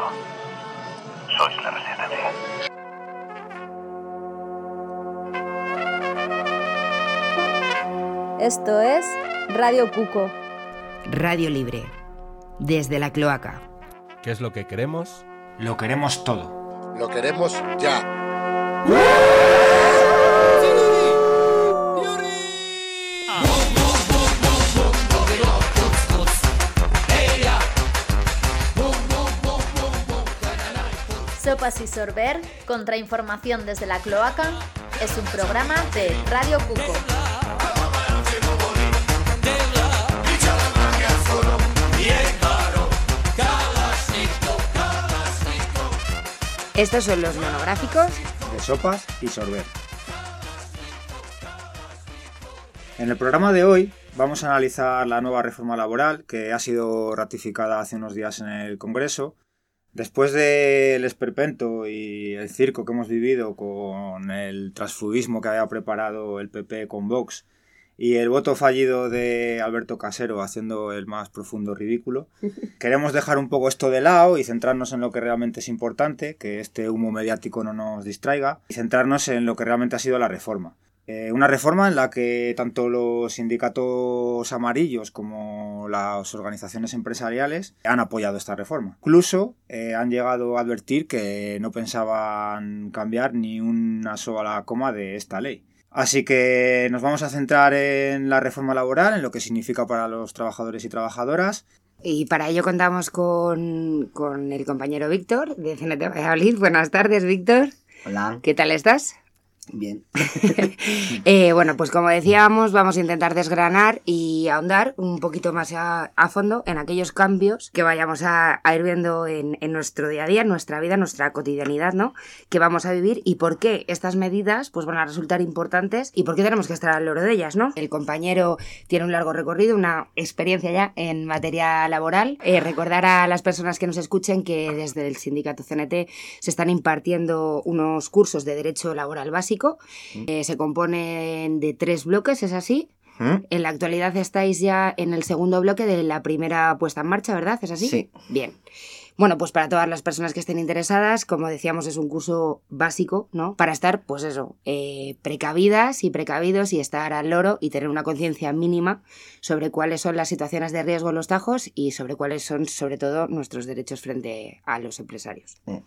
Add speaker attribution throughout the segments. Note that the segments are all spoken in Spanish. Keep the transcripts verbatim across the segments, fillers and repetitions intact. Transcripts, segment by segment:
Speaker 1: Sois la resistencia.
Speaker 2: Esto es Radio Cuco.
Speaker 3: Radio Libre. Desde la cloaca.
Speaker 4: ¿Qué es lo que queremos?
Speaker 5: Lo queremos todo.
Speaker 6: Lo queremos ya.
Speaker 2: Sopas y Sorber, contrainformación desde la cloaca, es un programa de Radio Cuco.
Speaker 3: Estos son los monográficos
Speaker 5: de Sopas y Sorber. En el programa de hoy vamos a analizar la nueva reforma laboral que ha sido ratificada hace unos días en el Congreso. Después del esperpento y el circo que hemos vivido con el transfugismo que había preparado el P P con Vox y el voto fallido de Alberto Casero haciendo el más profundo ridículo, queremos dejar un poco esto de lado y centrarnos en lo que realmente es importante, que este humo mediático no nos distraiga, y centrarnos en lo que realmente ha sido la reforma. Eh, una reforma en la que tanto los sindicatos amarillos como las organizaciones empresariales han apoyado esta reforma. Incluso eh, han llegado a advertir que no pensaban cambiar ni una sola coma de esta ley. Así que nos vamos a centrar en la reforma laboral, en lo que significa para los trabajadores y trabajadoras.
Speaker 3: Y para ello contamos con, con el compañero Víctor de C N T Valladolid. Buenas tardes, Víctor.
Speaker 7: Hola.
Speaker 3: ¿Qué tal estás?
Speaker 7: Bien.
Speaker 3: eh, bueno, pues como decíamos, vamos a intentar desgranar y ahondar un poquito más a, a fondo en aquellos cambios que vayamos a, a ir viendo en, en nuestro día a día, en nuestra vida, en nuestra cotidianidad, ¿no? Que vamos a vivir y por qué estas medidas pues van a resultar importantes y por qué tenemos que estar al loro de ellas, ¿no? El compañero tiene un largo recorrido, una experiencia ya en materia laboral. Eh, recordar a las personas que nos escuchen que desde el sindicato C N T se están impartiendo unos cursos de derecho laboral básico. Eh, se componen de tres bloques, ¿es así? ¿Mm? En la actualidad estáis ya en el segundo bloque de la primera puesta en marcha, ¿verdad? ¿Es así?
Speaker 7: Sí.
Speaker 3: Bien. Bueno, pues para todas las personas que estén interesadas, como decíamos, es un curso básico, ¿no? Para estar, pues eso, eh, precavidas y precavidos y estar al loro y tener una conciencia mínima sobre cuáles son las situaciones de riesgo en los tajos y sobre cuáles son, sobre todo, nuestros derechos frente a los empresarios. Sí.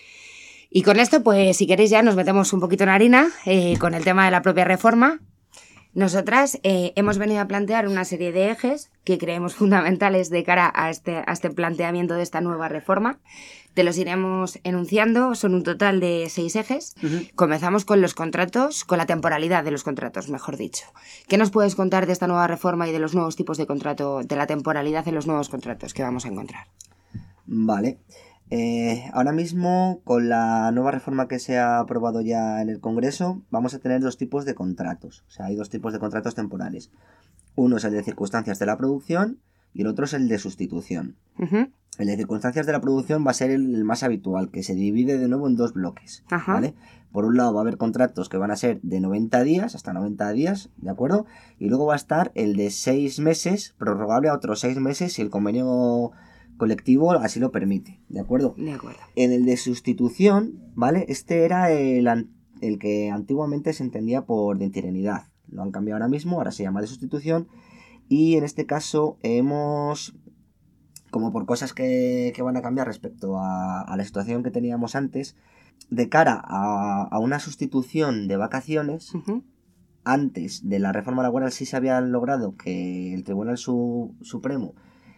Speaker 3: Y con esto, pues si queréis ya nos metemos un poquito en harina eh, con el tema de la propia reforma. Nosotras eh, hemos venido a plantear una serie de ejes que creemos fundamentales de cara a este, a este planteamiento de esta nueva reforma. Te los iremos enunciando, son un total de seis ejes. Uh-huh. Comenzamos con los contratos, con la temporalidad de los contratos, mejor dicho. ¿Qué nos puedes contar de esta nueva reforma y de los nuevos tipos de contrato, de la temporalidad en los nuevos contratos que vamos a encontrar?
Speaker 7: Vale. Eh, ahora mismo, con la nueva reforma que se ha aprobado ya en el Congreso, vamos a tener dos tipos de contratos. O sea, hay dos tipos de contratos temporales. Uno es el de circunstancias de la producción y el otro es el de sustitución. Uh-huh. El de circunstancias de la producción va a ser el, el más habitual, que se divide de nuevo en dos bloques. Uh-huh. ¿Vale? Por un lado va a haber contratos que van a ser de noventa días, hasta noventa días, ¿de acuerdo? Y luego va a estar el de seis meses, prorrogable a otros seis meses si el convenio colectivo así lo permite, ¿de acuerdo?
Speaker 3: De acuerdo.
Speaker 7: En el de sustitución, ¿vale? Este era el, el que antiguamente se entendía por de interinidad. Lo han cambiado ahora mismo, ahora se llama de sustitución. Y en este caso hemos, como por cosas que, que van a cambiar respecto a, a la situación que teníamos antes, de cara a, a una sustitución de vacaciones, uh-huh. Antes de la reforma laboral sí se había logrado que el Tribunal Su, Supremo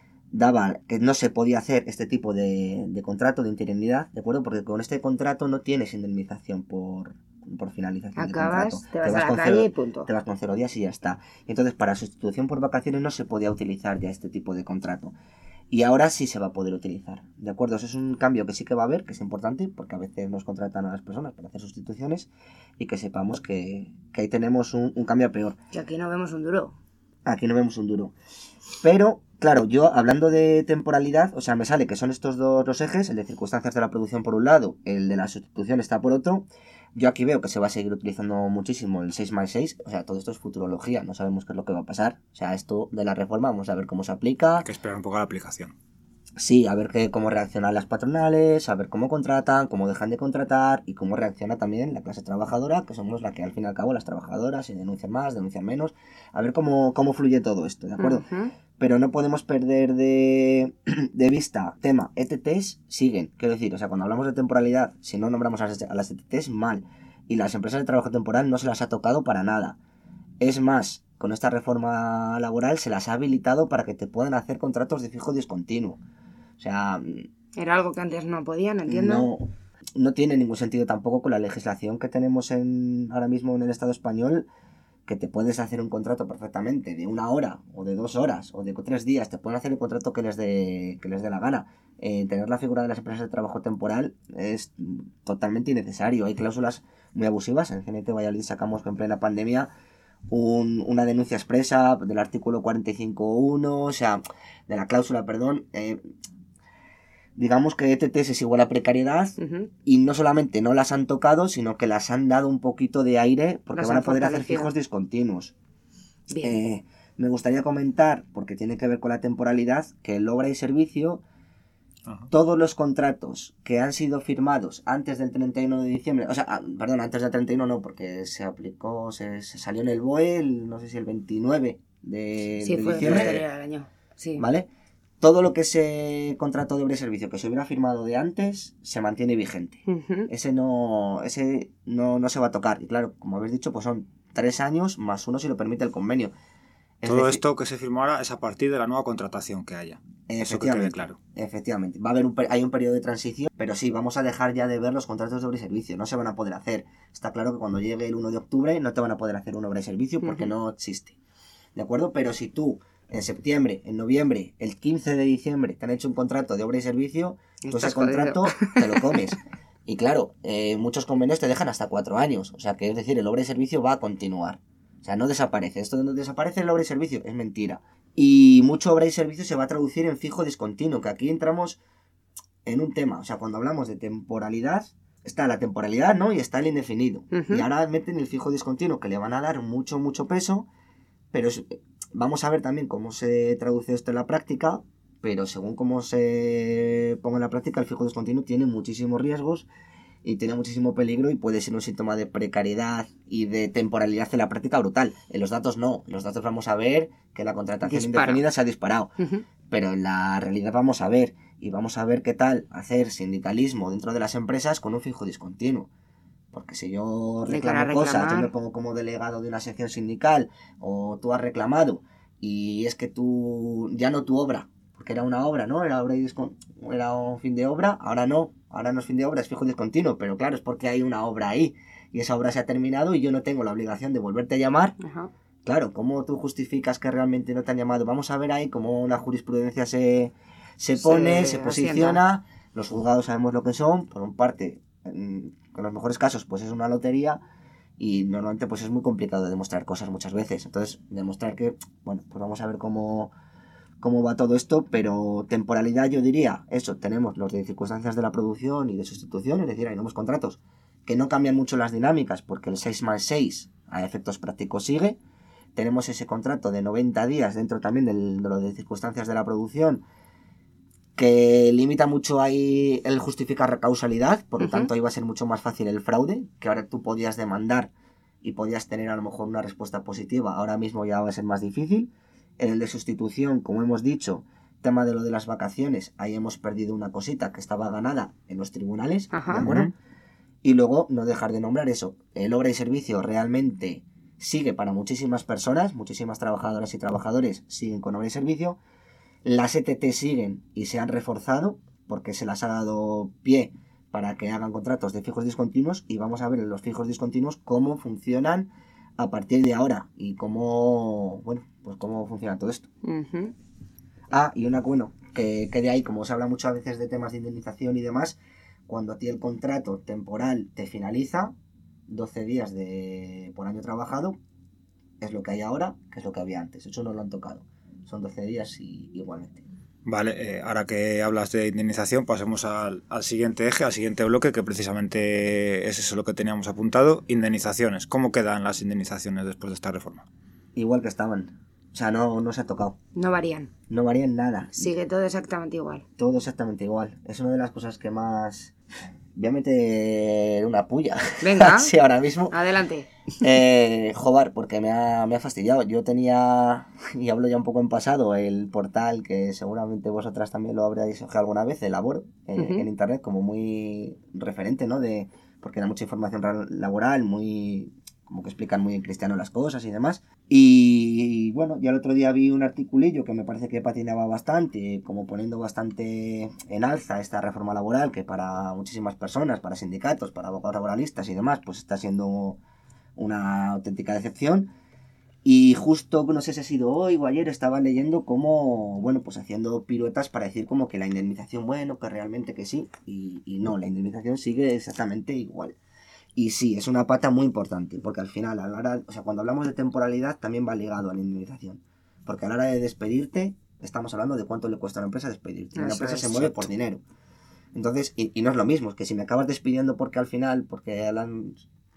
Speaker 7: daba que no se podía hacer este tipo de, de contrato de interinidad, ¿de acuerdo? Porque con este contrato no tienes indemnización por, por finalización
Speaker 3: Acabas,
Speaker 7: de contrato.
Speaker 3: Te vas, te vas a la calle cero, y punto.
Speaker 7: Te vas con cero días y ya está. Entonces, para sustitución por vacaciones no se podía utilizar ya este tipo de contrato. Y ahora sí se va a poder utilizar, ¿de acuerdo? Eso es un cambio que sí que va a haber, que es importante, porque a veces nos contratan a las personas para hacer sustituciones y que sepamos que, que ahí tenemos un, un cambio peor.
Speaker 3: Que aquí no vemos un duro.
Speaker 7: Aquí no vemos un duro. Pero, claro, yo hablando de temporalidad, o sea, me sale que son estos dos los ejes, el de circunstancias de la producción por un lado, el de la sustitución está por otro. Yo aquí veo que se va a seguir utilizando muchísimo el seis más seis, o sea, todo esto es futurología, no sabemos qué es lo que va a pasar. O sea, esto de la reforma, vamos a ver cómo se aplica.
Speaker 5: Hay que esperar un poco a la aplicación.
Speaker 7: sí, a ver qué, cómo reaccionan las patronales, a ver cómo contratan, cómo dejan de contratar y cómo reacciona también la clase trabajadora, que somos la que al fin y al cabo las trabajadoras, si denuncian más, denuncian menos, a ver cómo, cómo fluye todo esto, ¿de acuerdo?
Speaker 3: Ujú.
Speaker 7: Pero no podemos perder de, de vista tema E T Tes, siguen, quiero decir, o sea, cuando hablamos de temporalidad, si no nombramos a las, a las E T Tes, mal, y las empresas de trabajo temporal no se las ha tocado para nada. Es más, con esta reforma laboral se las ha habilitado para que te puedan hacer contratos de fijo discontinuo. O sea,
Speaker 3: Era algo que antes no podían, entiendo.
Speaker 7: no, no tiene ningún sentido tampoco con la legislación que tenemos en, ahora mismo en el Estado español, que te puedes hacer un contrato perfectamente de una hora o de dos horas o de tres días, te pueden hacer el contrato que les dé, que les dé la gana. Eh, tener la figura de las empresas de trabajo temporal es totalmente innecesario. Hay cláusulas muy abusivas. En G N T Valladolid sacamos en plena pandemia un, una denuncia expresa del artículo cuarenta y cinco punto uno, o sea, de la cláusula, perdón, eh, digamos que E T Tes es igual a precariedad,
Speaker 3: Ujú.
Speaker 7: y no solamente no las han tocado, sino que las han dado un poquito de aire porque
Speaker 3: Las
Speaker 7: van a
Speaker 3: han
Speaker 7: poder hacer
Speaker 3: fortalecido.
Speaker 7: fijos discontinuos.
Speaker 3: Bien.
Speaker 7: Eh, me gustaría comentar, porque tiene que ver con la temporalidad, que el obra y servicio,
Speaker 5: Ajá.
Speaker 7: todos los contratos que han sido firmados antes del treinta y uno de diciembre, o sea, ah, perdón, antes del treinta y uno no, porque se aplicó, se, se salió en el B O E, el, no sé si el veintinueve de,
Speaker 3: Sí,
Speaker 7: de
Speaker 3: fue
Speaker 7: diciembre,
Speaker 3: posterior al año. Sí.
Speaker 7: ¿vale? Todo lo que ese contrato de obra y servicio que se hubiera firmado de antes se mantiene vigente.
Speaker 3: Ujú.
Speaker 7: Ese no, ese no, no se va a tocar. Y claro, como habéis dicho, pues son tres años más uno si lo permite el convenio. Es
Speaker 5: Todo
Speaker 7: decir,
Speaker 5: esto que se firmó ahora es a partir de la nueva contratación que haya. Eso que quede
Speaker 7: efectivamente,
Speaker 5: claro.
Speaker 7: efectivamente. Va a haber un, per- hay un periodo de transición, pero sí, vamos a dejar ya de ver los contratos de obra y servicio. No se van a poder hacer. Está claro que cuando llegue el uno de octubre no te van a poder hacer una obra y servicio porque
Speaker 3: Ujú.
Speaker 7: no existe. ¿De acuerdo? Pero si tú en septiembre, en noviembre, el quince de diciembre te han hecho un contrato de obra y servicio, tú
Speaker 3: Estás
Speaker 7: ese contrato te lo comes. Y claro, eh, muchos convenios te dejan hasta cuatro años. O sea que es decir, el obra y servicio va a continuar. O sea, no desaparece. Esto de no desaparece el obra y servicio es mentira. Y mucho obra y servicio se va a traducir en fijo discontinuo, que aquí entramos en un tema. O sea, cuando hablamos de temporalidad, está la temporalidad, ¿no? Y está el indefinido.
Speaker 3: Ujú.
Speaker 7: Y ahora meten el fijo discontinuo, que le van a dar mucho, mucho peso, pero es- vamos a ver también cómo se traduce esto en la práctica, pero según cómo se ponga en la práctica, el fijo discontinuo tiene muchísimos riesgos y tiene muchísimo peligro y puede ser un síntoma de precariedad y de temporalidad en la práctica brutal. En los datos no. En los datos vamos a ver que la contratación
Speaker 3: Dispara.
Speaker 7: indefinida se ha disparado.
Speaker 3: Ujú.
Speaker 7: Pero en la realidad vamos a ver, y vamos a ver qué tal hacer sindicalismo dentro de las empresas con un fijo discontinuo. Porque si yo
Speaker 3: De cara a
Speaker 7: reclamo cosas, yo
Speaker 3: reclamar.
Speaker 7: me pongo como delegado de una sección sindical, o tú has reclamado, y es que tú, ya no tu obra, porque era una obra, ¿no? Era, obra y discon- era un fin de obra, ahora no, ahora no es fin de obra, es fijo discontinuo, pero claro, es porque hay una obra ahí, y esa obra se ha terminado y yo no tengo la obligación de volverte a llamar.
Speaker 3: Ajá.
Speaker 7: Claro, ¿cómo tú justificas que realmente no te han llamado? Vamos a ver ahí cómo la jurisprudencia se, se pone,
Speaker 3: Se
Speaker 7: se,
Speaker 3: asienta.
Speaker 7: posiciona. Los juzgados sabemos lo que son. Por un parte, en, en los mejores casos, pues es una lotería. Y normalmente pues es muy complicado demostrar cosas muchas veces. Entonces, demostrar que, bueno, pues vamos a ver cómo, cómo va todo esto. Pero temporalidad yo diría, eso, tenemos los de circunstancias de la producción y de sustitución. Es decir, hay nuevos contratos que no cambian mucho las dinámicas porque el seis más seis a efectos prácticos sigue. Tenemos ese contrato de noventa días dentro también del, de lo de circunstancias de la producción que limita mucho ahí el justificar causalidad, por lo
Speaker 3: Ujú.
Speaker 7: tanto ahí va a ser mucho más fácil el fraude, que ahora tú podías demandar y podías tener a lo mejor una respuesta positiva, ahora mismo ya va a ser más difícil. En el de sustitución, como hemos dicho, tema de lo de las vacaciones, ahí hemos perdido una cosita que estaba ganada en los tribunales,
Speaker 3: Ajá.
Speaker 7: ¿de acuerdo?
Speaker 5: Ujú.
Speaker 7: Y luego no dejar de nombrar eso, el obra y servicio realmente sigue para muchísimas personas, muchísimas trabajadoras y trabajadores siguen con obra y servicio, las E T T siguen y se han reforzado porque se las ha dado pie para que hagan contratos de fijos discontinuos y vamos a ver en los fijos discontinuos cómo funcionan a partir de ahora y cómo, bueno, pues cómo funciona todo esto.
Speaker 3: Ujú.
Speaker 7: Ah, y una, bueno, que, que de ahí, como se habla muchas veces de temas de indemnización y demás, cuando a ti el contrato temporal te finaliza, doce días de por año trabajado, es lo que hay ahora, que es lo que había antes. Eso no lo han tocado. Son doce días y igualmente.
Speaker 5: Vale, eh, ahora que hablas de indemnización, pasemos al, al siguiente eje, al siguiente bloque, que precisamente es eso lo que teníamos apuntado. Indemnizaciones. ¿Cómo quedan las indemnizaciones después de esta reforma?
Speaker 7: Igual que estaban. O O sea, no, no se ha tocado.
Speaker 3: No varían.
Speaker 7: No varía en nada.
Speaker 3: Sigue todo exactamente igual.
Speaker 7: Todo exactamente igual. Es una de las cosas que más... Voy a meter una puya.
Speaker 3: Venga.
Speaker 7: Sí, ahora mismo.
Speaker 3: Adelante.
Speaker 7: Eh, joder, porque me ha, me ha fastidiado. Yo tenía, y hablo ya un poco en pasado, el portal que seguramente vosotras también lo habréis ojeado alguna vez, de Laboro, eh,
Speaker 3: Uh-huh.
Speaker 7: en internet, como muy referente, ¿no? De, porque da mucha información ra- laboral, muy... como que explican muy en cristiano las cosas y demás. Y, y bueno, ya el otro día vi un articulillo que me parece que patinaba bastante, como poniendo bastante en alza esta reforma laboral, que para muchísimas personas, para sindicatos, para abogados laboralistas y demás, pues está siendo una auténtica decepción. Y justo, no sé si ha sido hoy o ayer, estaba leyendo cómo, bueno, pues haciendo piruetas para decir como que la indemnización, bueno, que realmente que sí, y, y no, la indemnización sigue exactamente igual. Y sí, es una pata muy importante, porque al final, a la hora, o sea, cuando hablamos de temporalidad, también va ligado a la indemnización. Porque a la hora de despedirte, estamos hablando de cuánto le cuesta a una empresa despedirte. Y una
Speaker 3: Eso
Speaker 7: empresa
Speaker 3: es,
Speaker 7: se mueve
Speaker 5: exacto.
Speaker 7: por dinero. Entonces, y, y no es lo mismo, es que si me acabas despidiendo porque al final, porque Alan,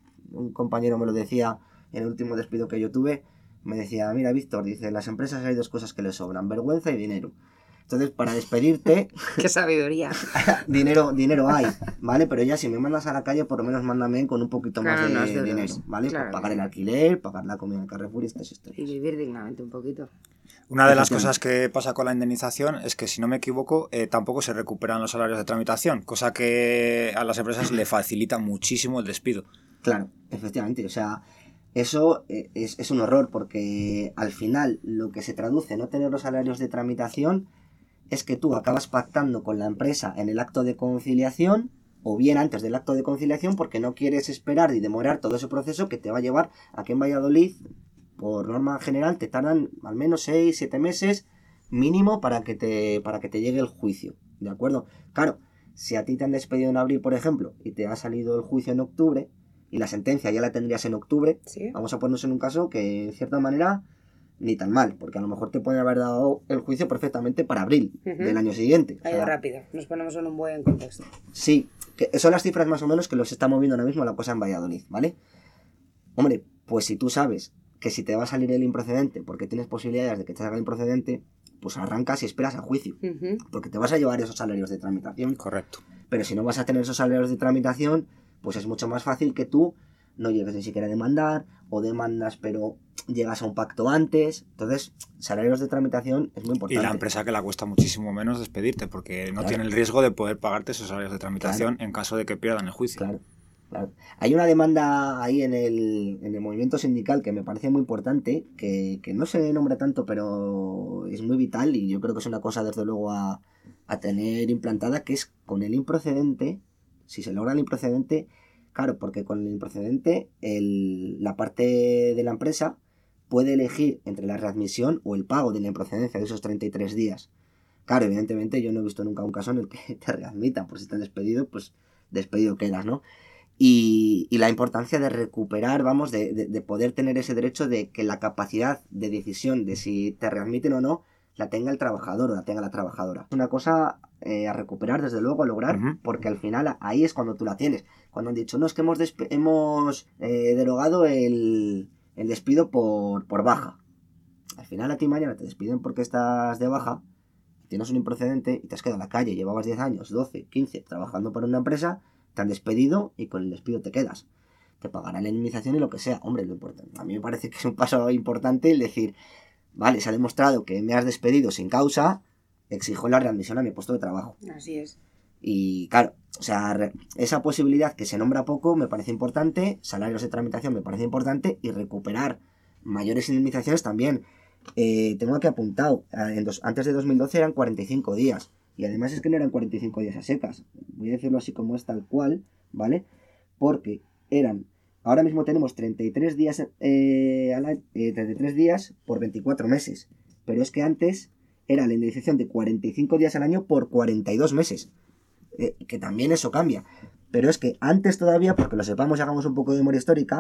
Speaker 7: un compañero me lo decía en el último despido que yo tuve, me decía, mira, Víctor, dice, en las empresas hay dos cosas que les sobran, vergüenza y dinero. Entonces, para despedirte,
Speaker 3: Qué sabiduría.
Speaker 7: dinero dinero hay, ¿vale? Pero ya si me mandas a la calle, por lo menos mándame con un poquito
Speaker 3: Claro,
Speaker 7: más de
Speaker 3: unos duros.
Speaker 7: dinero, ¿vale?
Speaker 3: Claro.
Speaker 7: Para pagar el alquiler, pagar la comida en Carrefour y estas
Speaker 3: Y
Speaker 7: historias.
Speaker 3: vivir dignamente un poquito.
Speaker 5: Una de las
Speaker 7: Efectivamente.
Speaker 5: cosas que pasa con la indemnización es que, si no me equivoco, eh, tampoco se recuperan los salarios de tramitación, cosa que a las empresas le facilita muchísimo el despido.
Speaker 7: Claro, efectivamente, o sea, eso eh, es, es un horror porque al final lo que se traduce en no tener los salarios de tramitación es que tú acabas pactando con la empresa en el acto de conciliación o bien antes del acto de conciliación porque no quieres esperar y demorar todo ese proceso que te va a llevar a que en Valladolid, por norma general, te tardan al menos seis siete meses mínimo para que te para que te llegue el juicio, ¿de acuerdo? Claro, si a ti te han despedido en abril, por ejemplo, y te ha salido el juicio en octubre y la sentencia ya la tendrías en octubre,
Speaker 3: Sí.
Speaker 7: vamos a ponernos en un caso que en cierta manera ni tan mal, porque a lo mejor te pueden haber dado el juicio perfectamente para abril
Speaker 3: Ujú.
Speaker 7: del año siguiente. O
Speaker 3: Ha ido
Speaker 7: sea,
Speaker 3: rápido. Nos ponemos en un buen contexto.
Speaker 7: sí, que son las cifras más o menos que los está moviendo ahora mismo la cosa en Valladolid, ¿vale? Hombre, pues si tú sabes que si te va a salir el improcedente, porque tienes posibilidades de que te salga el improcedente, pues arrancas y esperas a juicio,
Speaker 3: Ujú.
Speaker 7: porque te vas a llevar esos salarios de tramitación.
Speaker 5: Correcto.
Speaker 7: Pero si no vas a tener esos salarios de tramitación, pues es mucho más fácil que tú no llegues ni siquiera a demandar, o demandas pero llegas a un pacto antes. Entonces, salarios de tramitación es muy
Speaker 5: Y
Speaker 7: importante.
Speaker 5: la empresa que le cuesta muchísimo menos despedirte, porque no
Speaker 7: Claro.
Speaker 5: tiene el riesgo de poder pagarte esos salarios de tramitación en caso de que pierdan el juicio.
Speaker 7: Claro, claro. Hay una demanda ahí en el, en el movimiento sindical que me parece muy importante, que, que no se nombra tanto, pero es muy vital y yo creo que es una cosa desde luego a, a tener implantada, que es con el improcedente, si se logra el improcedente, claro, porque con el improcedente el, la parte de la empresa puede elegir entre la readmisión o el pago de la improcedencia de esos treinta y tres días. Claro, evidentemente yo no he visto nunca un caso en el que te readmitan, por si estás despedido, pues despedido quedas, ¿no? Y, y la importancia de recuperar, vamos, de, de, de poder tener ese derecho de que la capacidad de decisión de si te readmiten o no la tenga el trabajador o la tenga la trabajadora. Es una cosa eh, a recuperar, desde luego, a lograr,
Speaker 5: Ujú.
Speaker 7: porque al final ahí es cuando tú la tienes. Cuando han dicho, no, es que hemos, despe- hemos eh, derogado el, el despido por, por baja. Al final a ti mañana te despiden porque estás de baja, tienes un improcedente y te has quedado en la calle, llevabas diez años, doce, quince trabajando para una empresa, te han despedido y con el despido te quedas. Te pagarán la indemnización y lo que sea. Hombre, lo importante. A mí me parece que es un paso importante el decir, vale, se ha demostrado que me has despedido sin causa, exijo la readmisión a mi puesto de trabajo.
Speaker 3: Así es.
Speaker 7: Y claro, o sea, re- esa posibilidad que se nombra poco me parece importante, salarios de tramitación me parece importante y recuperar mayores indemnizaciones también. Eh, tengo aquí apuntado, eh, en dos- antes de dos mil doce eran cuarenta y cinco días y además es que no eran cuarenta y cinco días a secas, voy a decirlo así como es tal cual, ¿vale? Porque eran, ahora mismo tenemos treinta y tres días, eh, al año- eh, treinta y tres días por veinticuatro meses, pero es que antes era la indemnización de cuarenta y cinco días al año por cuarenta y dos meses. Eh, que también eso cambia. Pero es que antes todavía, porque lo sepamos y hagamos un poco de memoria histórica,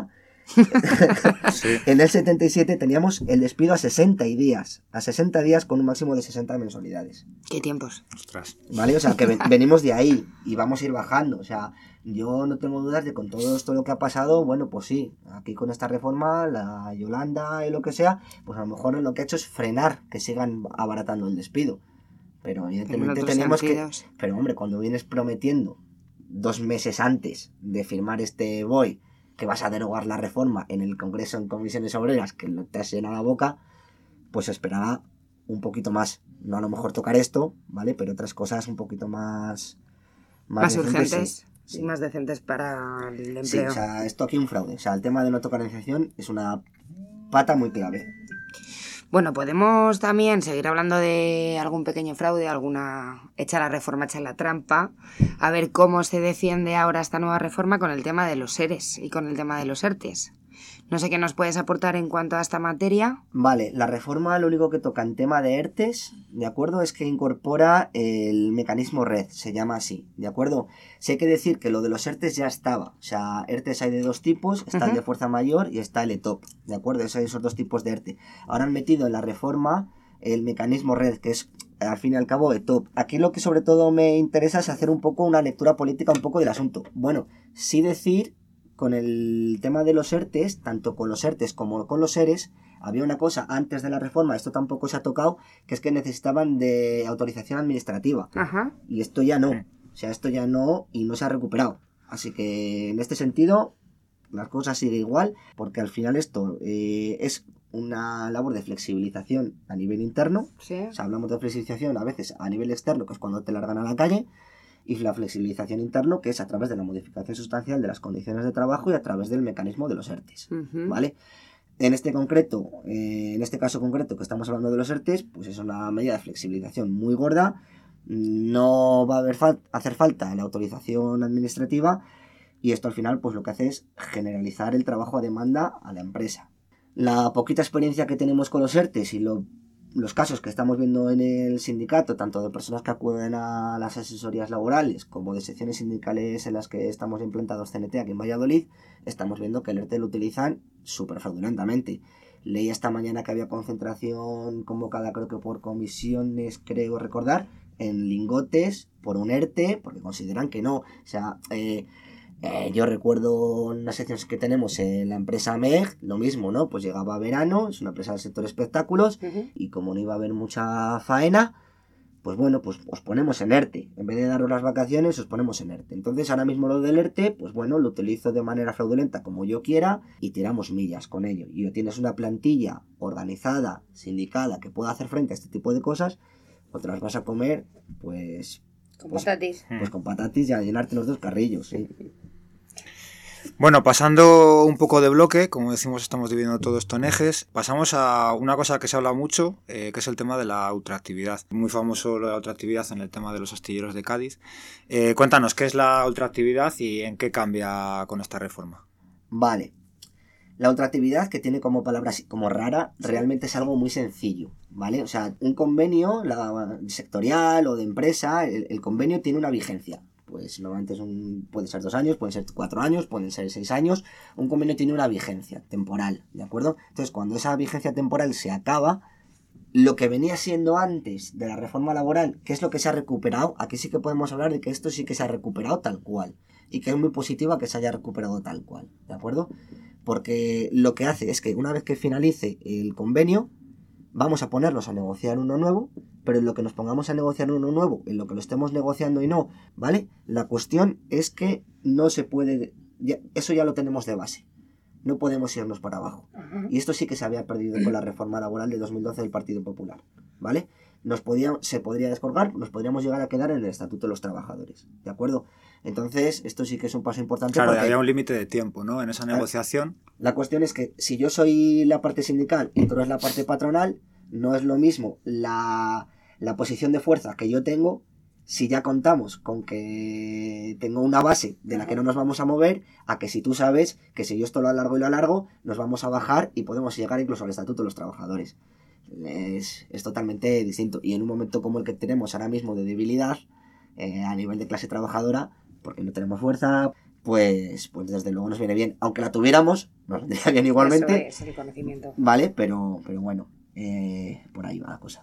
Speaker 5: Sí.
Speaker 7: En el setenta y siete teníamos el despido a sesenta días, a sesenta días con un máximo de sesenta mensualidades.
Speaker 3: ¿Qué tiempos?
Speaker 5: Ostras.
Speaker 7: ¿Vale? O sea, que ven- venimos de ahí y vamos a ir bajando. O sea, yo no tengo dudas de con todo esto lo que ha pasado, bueno, pues sí, aquí con esta reforma, la Yolanda y lo que sea, pues a lo mejor lo que ha hecho es frenar que sigan abaratando el despido. Pero
Speaker 3: En
Speaker 7: evidentemente
Speaker 3: otros
Speaker 7: tenemos que...
Speaker 3: sentidos.
Speaker 7: Pero hombre, cuando vienes prometiendo dos meses antes de firmar este B O E que vas a derogar la reforma en el Congreso en comisiones obreras, que no te has llenado la boca, pues esperaba un poquito más. No a lo mejor tocar esto, ¿vale? Pero otras cosas un poquito más...
Speaker 3: Más
Speaker 7: decentes,
Speaker 3: urgentes
Speaker 7: sí,
Speaker 3: y
Speaker 7: sí.
Speaker 3: más decentes para el empleo.
Speaker 7: Sí, o sea, esto aquí un fraude. O sea, el tema de no tocar inflación es una pata muy clave.
Speaker 3: Bueno, podemos también seguir hablando de algún pequeño fraude, alguna hecha la reforma, hecha la trampa, a ver cómo se defiende ahora esta nueva reforma con el tema de los ERES y con el tema de los ERTES. No sé qué nos puedes aportar en cuanto a esta materia.
Speaker 7: Vale, la reforma lo único que toca en tema de ERTES, ¿de acuerdo? Es que incorpora el mecanismo red, se llama así, ¿de acuerdo? Sí hay que decir que lo de los ERTES ya estaba. O sea, ERTES hay de dos tipos, está
Speaker 3: Ujú.
Speaker 7: el de fuerza mayor y está el ETOP, ¿de acuerdo? Esos son esos dos tipos de ERTE. Ahora han metido en la reforma el mecanismo red, que es al fin y al cabo ETOP. Aquí lo que sobre todo me interesa es hacer un poco una lectura política un poco del asunto. Bueno, sí decir... Con el tema de los ERTES, tanto con los ERTES como con los ERES, había una cosa antes de la reforma, esto tampoco se ha tocado, que es que necesitaban de autorización administrativa.
Speaker 3: Ajá.
Speaker 7: Y esto ya no. O sea, esto ya no y no se ha recuperado. Así que en este sentido, las cosas siguen igual, porque al final esto eh, es una labor de flexibilización a nivel interno.
Speaker 3: Sí.
Speaker 7: O sea, hablamos de flexibilización a veces a nivel externo, que es cuando te largan a la calle, y la flexibilización interno, que es a través de la modificación sustancial de las condiciones de trabajo y a través del mecanismo de los ERTES,
Speaker 3: Ujú.
Speaker 7: ¿vale? En este concreto, eh, en este caso concreto que estamos hablando de los ERTES, pues es una medida de flexibilización muy gorda, no va a haber fal- hacer falta la autorización administrativa y esto al final pues lo que hace es generalizar el trabajo a demanda a la empresa. La poquita experiencia que tenemos con los ERTES y lo los casos que estamos viendo en el sindicato, tanto de personas que acuden a las asesorías laborales como de secciones sindicales en las que estamos implantados C N T aquí en Valladolid, estamos viendo que el ERTE lo utilizan súper fraudulentamente. Leí esta mañana que había concentración convocada, creo que por comisiones, creo recordar, en lingotes por un ERTE, porque consideran que no. O sea, eh, Eh, yo recuerdo unas secciones que tenemos en la empresa M E G, lo mismo, ¿no? Pues llegaba verano, es una empresa del sector espectáculos,
Speaker 3: Ujú.
Speaker 7: y como no iba a haber mucha faena, pues bueno, pues os ponemos en ERTE. En vez de daros las vacaciones, os ponemos en ERTE. Entonces ahora mismo lo del ERTE, pues bueno, lo utilizo de manera fraudulenta como yo quiera y tiramos millas con ello. Y tienes una plantilla organizada, sindicada, que pueda hacer frente a este tipo de cosas, o te las vas a comer, pues...
Speaker 3: Con
Speaker 7: pues,
Speaker 3: patatis.
Speaker 7: pues con patatis y a llenarte los dos carrillos, sí.
Speaker 5: Bueno, pasando un poco de bloque, como decimos, estamos dividiendo todo esto en ejes, pasamos a una cosa que se habla mucho, eh, que es el tema de la ultraactividad. Muy famoso lo de la ultraactividad en el tema de los astilleros de Cádiz. Eh, cuéntanos, ¿qué es la ultraactividad y en qué cambia con esta reforma?
Speaker 7: Vale. La ultraactividad, que tiene como palabra así como rara, realmente es algo muy sencillo, ¿vale? O sea, un convenio la, sectorial o de empresa, el, el convenio tiene una vigencia. Pues normalmente es un, puede ser dos años, pueden ser cuatro años, pueden ser seis años. Un convenio tiene una vigencia temporal, ¿de acuerdo? Entonces, cuando esa vigencia temporal se acaba, lo que venía siendo antes de la reforma laboral, que es lo que se ha recuperado, aquí sí que podemos hablar de que esto sí que se ha recuperado tal cual. Y que es muy positiva que se haya recuperado tal cual, ¿de acuerdo? Porque lo que hace es que una vez que finalice el convenio, vamos a ponernos a negociar uno nuevo, pero en lo que nos pongamos a negociar uno nuevo, en lo que lo estemos negociando y no, ¿vale? La cuestión es que no se puede... Ya, eso ya lo tenemos de base. No podemos irnos para abajo. Y esto sí que se había perdido con la reforma laboral de dos mil doce del Partido Popular, ¿vale? Nos podía, se podría descolgar, nos podríamos llegar a quedar en el Estatuto de los Trabajadores, ¿de acuerdo? Entonces, esto sí que es un paso importante.
Speaker 5: Claro,
Speaker 7: porque
Speaker 5: había un límite de tiempo, ¿no? En esa negociación.
Speaker 7: La cuestión es que si yo soy la parte sindical y tú eres la parte patronal, no es lo mismo la, la posición de fuerza que yo tengo si ya contamos con que tengo una base de la que no nos vamos a mover, a que si tú sabes que si yo esto lo alargo y lo alargo, nos vamos a bajar y podemos llegar incluso al Estatuto de los Trabajadores. Es, es totalmente distinto. Y en un momento como el que tenemos ahora mismo de debilidad eh, a nivel de clase trabajadora, porque no tenemos fuerza, pues, pues desde luego nos viene bien. Aunque la tuviéramos, nos vendría bien igualmente.
Speaker 3: Eso es el conocimiento.
Speaker 7: Vale, pero, pero bueno, eh, por ahí va la cosa.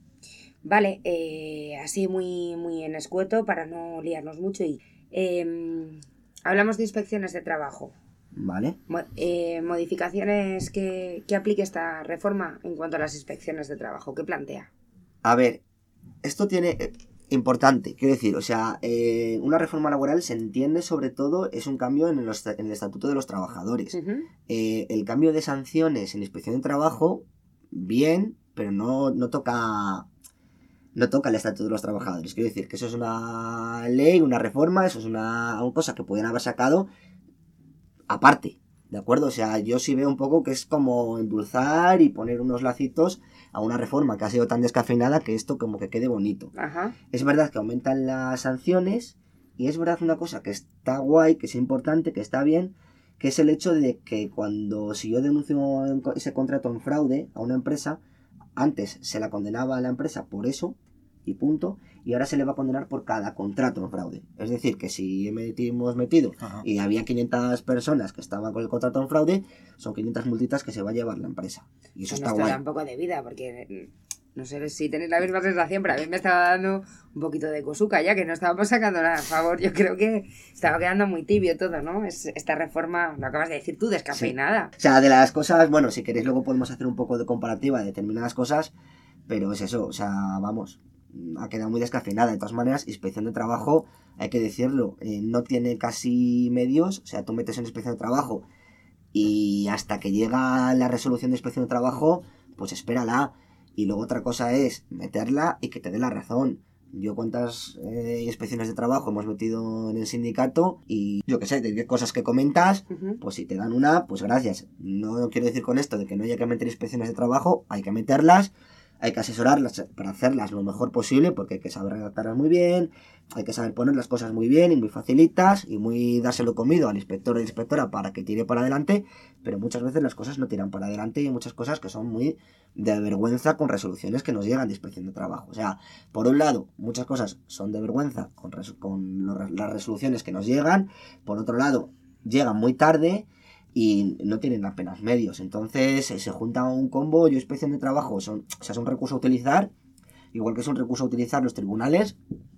Speaker 3: Vale, eh, así muy, muy en escueto para no liarnos mucho. Y eh, hablamos de inspecciones de trabajo.
Speaker 7: Vale.
Speaker 3: Mo- eh, modificaciones que, que aplique esta reforma en cuanto a las inspecciones de trabajo. ¿Qué plantea?
Speaker 7: A ver, esto tiene... eh, importante, quiero decir, o sea, eh, una reforma laboral se entiende sobre todo, es un cambio en, los, en el estatuto de los trabajadores.
Speaker 3: Uh-huh.
Speaker 7: Eh, el cambio de sanciones en la inspección de trabajo, bien, pero no, no toca no toca el estatuto de los trabajadores. Quiero decir que eso es una ley, una reforma, eso es una, una cosa que pueden haber sacado aparte, ¿de acuerdo? O sea, yo sí veo un poco que es como endulzar y poner unos lacitos a una reforma que ha sido tan descafeinada que esto como que quede bonito.
Speaker 3: Ajá.
Speaker 7: Es verdad que aumentan las sanciones y es verdad una cosa que está guay, que es importante, que está bien, que es el hecho de que cuando si yo denuncio ese contrato en fraude a una empresa, antes se la condenaba a la empresa por eso y punto, y ahora se le va a condenar por cada contrato en fraude. Es decir, que si hemos metido
Speaker 5: Ajá.
Speaker 7: y había quinientas personas que estaban con el contrato en fraude, son quinientas multitas que se va a llevar la empresa. Y eso
Speaker 3: Bueno,
Speaker 7: está
Speaker 3: esto
Speaker 7: guay.
Speaker 3: da un poco de vida, porque no sé si tenéis la misma sensación, pero a mí me estaba dando un poquito de cosuca ya, que no estábamos sacando nada a favor. Yo creo que estaba quedando muy tibio todo, ¿no? Es, esta reforma, lo acabas de decir tú, descafeinada.
Speaker 7: O sea, de las cosas, bueno, si queréis luego podemos hacer un poco de comparativa de determinadas cosas, pero es eso, o sea, vamos, ha quedado muy descafeinada. De todas maneras, inspección de trabajo, hay que decirlo, eh, no tiene casi medios, o sea, tú metes en inspección de trabajo y hasta que llega la resolución de inspección de trabajo, pues espérala. Y luego otra cosa es meterla y que te dé la razón. Yo cuántas eh, inspecciones de trabajo hemos metido en el sindicato y yo qué sé, de diez cosas que comentas,
Speaker 3: Uh-huh.
Speaker 7: pues si te dan una, pues gracias. No quiero decir con esto de que no haya que meter inspecciones de trabajo, hay que meterlas, hay que asesorarlas para hacerlas lo mejor posible, porque hay que saber redactarlas muy bien, hay que saber poner las cosas muy bien y muy facilitas y muy dárselo comido al inspector o a la inspectora para que tire para adelante, pero muchas veces las cosas no tiran para adelante y hay muchas cosas que son muy de vergüenza con resoluciones que nos llegan de inspección de trabajo. O sea, por un lado, muchas cosas son de vergüenza con, res- con lo- las resoluciones que nos llegan, por otro lado, llegan muy tarde y no tienen apenas medios. Entonces eh, se junta un combo. Yo inspección de trabajo son, o sea, es un recurso a utilizar, igual que es un recurso a utilizar los tribunales,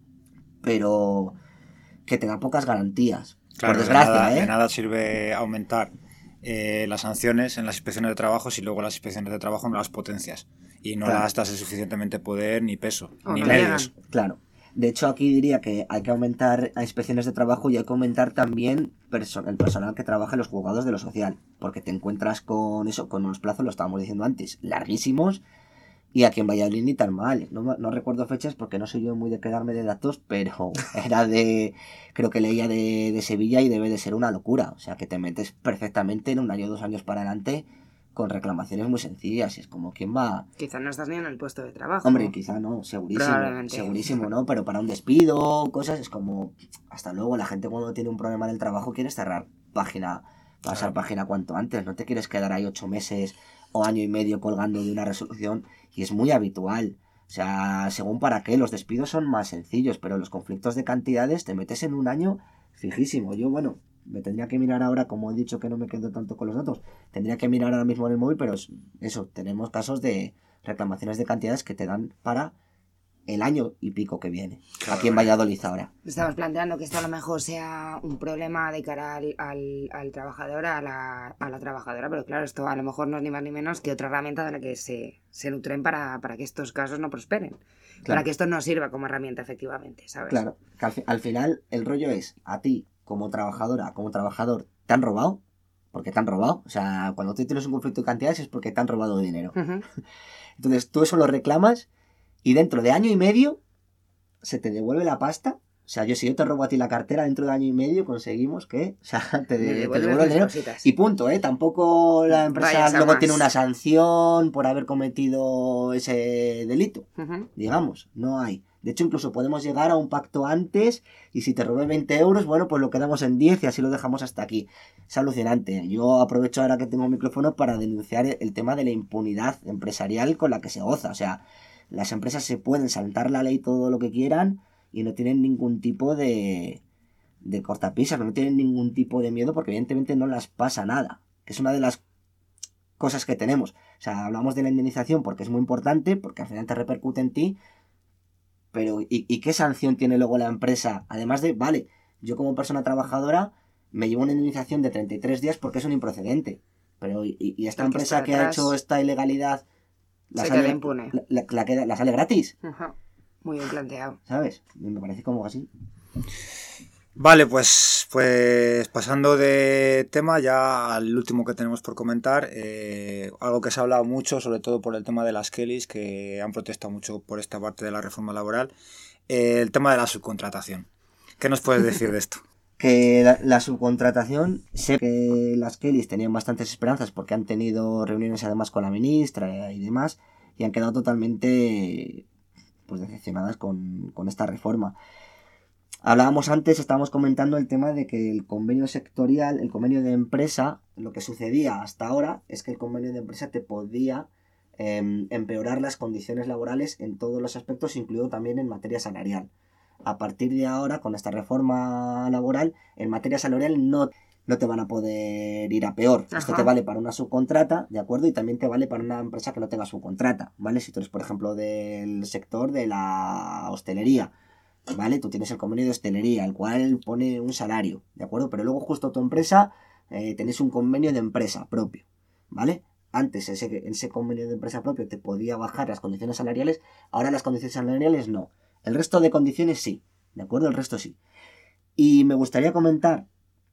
Speaker 7: pero que te da pocas garantías.
Speaker 5: Claro,
Speaker 7: por desgracia,
Speaker 5: de nada,
Speaker 7: ¿eh?
Speaker 5: de nada sirve aumentar eh, las sanciones en las inspecciones de trabajo si luego las inspecciones de trabajo no las potencias y no
Speaker 7: Claro.
Speaker 5: las das el suficientemente poder ni peso,
Speaker 3: O
Speaker 5: ni
Speaker 3: no
Speaker 5: medios.
Speaker 7: Claro. De hecho, aquí diría que hay que aumentar a inspecciones de trabajo y hay que aumentar también perso- el personal que trabaja en los juzgados de lo social, porque te encuentras con eso, con unos plazos, lo estábamos diciendo antes, larguísimos, y aquí en Valladolid ni tan mal. No, me- no recuerdo fechas porque no soy yo muy de quedarme de datos, pero era de, creo que leía de, de Sevilla y debe de ser una locura. O sea, que te metes perfectamente en un año o dos años para adelante con reclamaciones muy sencillas. Y es como, ¿quién va?
Speaker 3: Quizás no estás ni en el puesto de trabajo.
Speaker 7: Hombre, quizá no, segurísimo,
Speaker 3: Probablemente.
Speaker 7: segurísimo, ¿no? Pero para un despido, cosas, es como, hasta luego, la gente cuando tiene un problema en el trabajo quiere cerrar página, pasar
Speaker 5: Claro.
Speaker 7: página cuanto antes, no te quieres quedar ahí ocho meses o año y medio colgando de una resolución, y es muy habitual. O sea, según para qué, los despidos son más sencillos, pero los conflictos de cantidades te metes en un año fijísimo. Yo, bueno, me tendría que mirar ahora, como he dicho que no me quedo tanto con los datos, tendría que mirar ahora mismo en el móvil, pero es- eso, tenemos casos de reclamaciones de cantidades que te dan para el año y pico que viene,
Speaker 5: Claro,
Speaker 7: aquí en Valladolid ahora.
Speaker 3: Estamos planteando que esto a lo mejor sea un problema de cara al, al, al trabajador, a la, a la trabajadora, pero claro, esto a lo mejor no es ni más ni menos que otra herramienta de la que se, se nutren para, para que estos casos no prosperen.
Speaker 7: Claro.
Speaker 3: Para que esto no sirva como herramienta, efectivamente, ¿sabes?
Speaker 7: Claro, que al, fi- al final el rollo es, a ti como trabajadora, como trabajador, ¿te han robado? Porque te han robado. O sea, cuando tú tienes un conflicto de cantidades es porque te han robado dinero.
Speaker 3: Ujú.
Speaker 7: Entonces tú eso lo reclamas y dentro de año y medio se te devuelve la pasta. O sea, yo si yo te robo a ti la cartera, dentro de año y medio conseguimos que, o sea, te,
Speaker 3: Me
Speaker 7: te
Speaker 3: devuelves
Speaker 7: devuelvo el
Speaker 3: mis
Speaker 7: dinero.
Speaker 3: cositas.
Speaker 7: Y punto, ¿eh? Tampoco la empresa
Speaker 3: Vayas a
Speaker 7: luego
Speaker 3: más.
Speaker 7: tiene una sanción por haber cometido ese delito.
Speaker 3: Ujú.
Speaker 7: Digamos, no hay. De hecho, incluso podemos llegar a un pacto antes y si te robé veinte euros, bueno, pues lo quedamos en diez y así lo dejamos hasta aquí. Es alucinante. Yo aprovecho ahora que tengo un micrófono para denunciar el tema de la impunidad empresarial con la que se goza. O sea, las empresas se pueden saltar la ley todo lo que quieran y no tienen ningún tipo de, de cortapisas, no tienen ningún tipo de miedo porque evidentemente no las pasa nada, que es una de las cosas que tenemos. O sea, hablamos de la indemnización porque es muy importante, porque al final te repercute en ti, pero ¿y, y qué sanción tiene luego la empresa? Además de, vale, yo como persona trabajadora me llevo una indemnización de treinta y tres días porque es un improcedente, pero ¿y, y esta empresa que ha hecho esta ilegalidad la
Speaker 3: se
Speaker 7: sale,
Speaker 3: queda impune?
Speaker 7: La, la, la, queda, la sale gratis.
Speaker 3: Ajá. Muy bien planteado.
Speaker 7: ¿Sabes? Me parece como así.
Speaker 5: Vale, pues, pues pasando de tema ya al último que tenemos por comentar, eh, algo que se ha hablado mucho, sobre todo por el tema de las Kellys, que han protestado mucho por esta parte de la reforma laboral, eh, el tema de la subcontratación. ¿Qué nos puedes decir de esto?
Speaker 7: Que la, la subcontratación, sé que las Kellys tenían bastantes esperanzas porque han tenido reuniones además con la ministra y demás, y han quedado totalmente pues decepcionadas con, con esta reforma. Hablábamos antes, estábamos comentando el tema de que el convenio sectorial, el convenio de empresa, lo que sucedía hasta ahora es que el convenio de empresa te podía eh, empeorar las condiciones laborales en todos los aspectos, incluido también en materia salarial. A partir de ahora, con esta reforma laboral, en materia salarial no, no te van a poder ir a peor. Ajá. Esto te vale para una subcontrata, ¿de acuerdo? Y también te vale para una empresa que no tenga subcontrata, ¿vale? Si tú eres, por ejemplo, del sector de la hostelería, ¿vale? Tú tienes el convenio de hostelería, el cual pone un salario, ¿de acuerdo? Pero luego justo tu empresa eh, tenés un convenio de empresa propio, ¿vale? Antes ese, ese convenio de empresa propio te podía bajar las condiciones salariales, ahora las condiciones salariales no. El resto de condiciones sí, ¿de acuerdo? El resto sí. Y me gustaría comentar,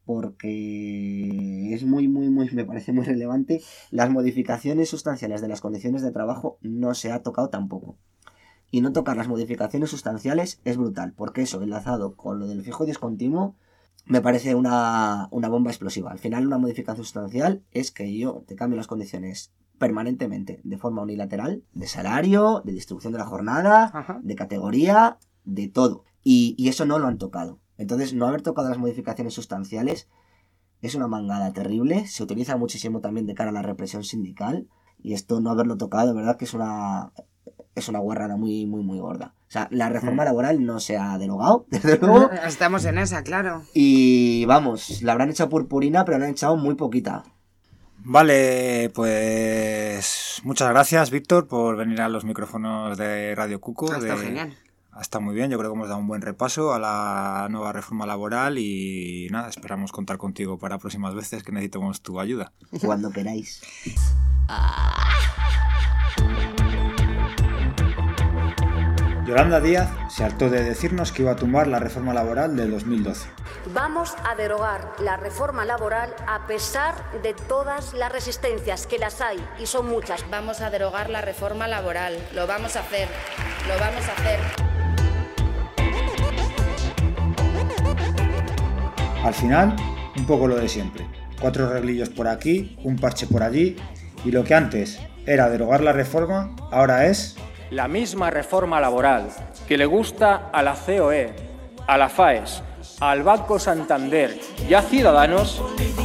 Speaker 7: porque es muy, muy, muy, me parece muy relevante, las modificaciones sustanciales de las condiciones de trabajo no se ha tocado tampoco. Y no tocar las modificaciones sustanciales es brutal, porque eso, enlazado con lo del fijo discontinuo, me parece una, una bomba explosiva. Al final, una modificación sustancial es que yo te cambio las condiciones permanentemente, de forma unilateral, de salario, de distribución de la jornada, ajá, de categoría, de todo. Y, y eso no lo han tocado. Entonces, no haber tocado las modificaciones sustanciales es una mangada terrible. Se utiliza muchísimo también de cara a la represión sindical. Y esto, no haberlo tocado, de verdad que es una... es una guarrada muy, muy, muy gorda. O sea, la reforma laboral no se ha derogado, desde luego.
Speaker 3: Estamos en esa, claro.
Speaker 7: Y vamos, la habrán echado purpurina, pero la han echado muy poquita.
Speaker 5: Vale, pues muchas gracias, Víctor, por venir a los micrófonos de Radio Cuco.
Speaker 3: Ha estado
Speaker 5: de...
Speaker 3: genial.
Speaker 5: Ha estado muy bien, yo creo que hemos dado un buen repaso a la nueva reforma laboral y nada, esperamos contar contigo para próximas veces que necesitemos tu ayuda.
Speaker 7: Cuando queráis.
Speaker 5: Yolanda Díaz se hartó de decirnos que iba a tumbar la reforma laboral del dos mil doce.
Speaker 1: Vamos a derogar la reforma laboral a pesar de todas las resistencias, que las hay y son muchas.
Speaker 6: Vamos a derogar la reforma laboral, lo vamos a hacer, lo vamos a hacer.
Speaker 5: Al final, un poco lo de siempre. Cuatro arreglillos por aquí, un parche por allí, y lo que antes era derogar la reforma, ahora es...
Speaker 8: la misma reforma laboral que le gusta a la C O E, a la FAES, al Banco Santander y a Ciudadanos.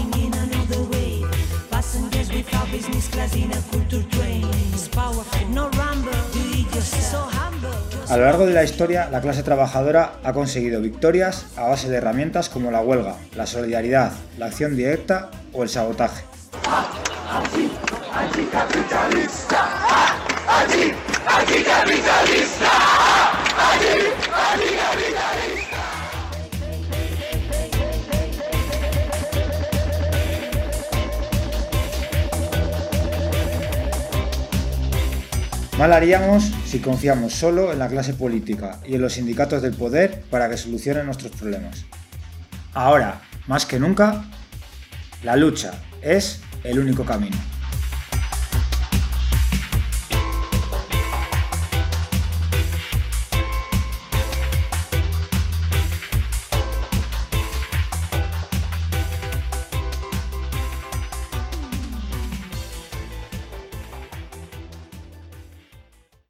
Speaker 5: A lo largo de la historia, la clase trabajadora ha conseguido victorias a base de herramientas como la huelga, la solidaridad, la acción directa o el sabotaje. ¡Anticapitalista! ¡Anti, anticapitalista! ¡Anti, anticapitalista! Mal haríamos si confiamos solo en la clase política y en los sindicatos del poder para que solucionen nuestros problemas. Ahora, más que nunca, la lucha es el único camino.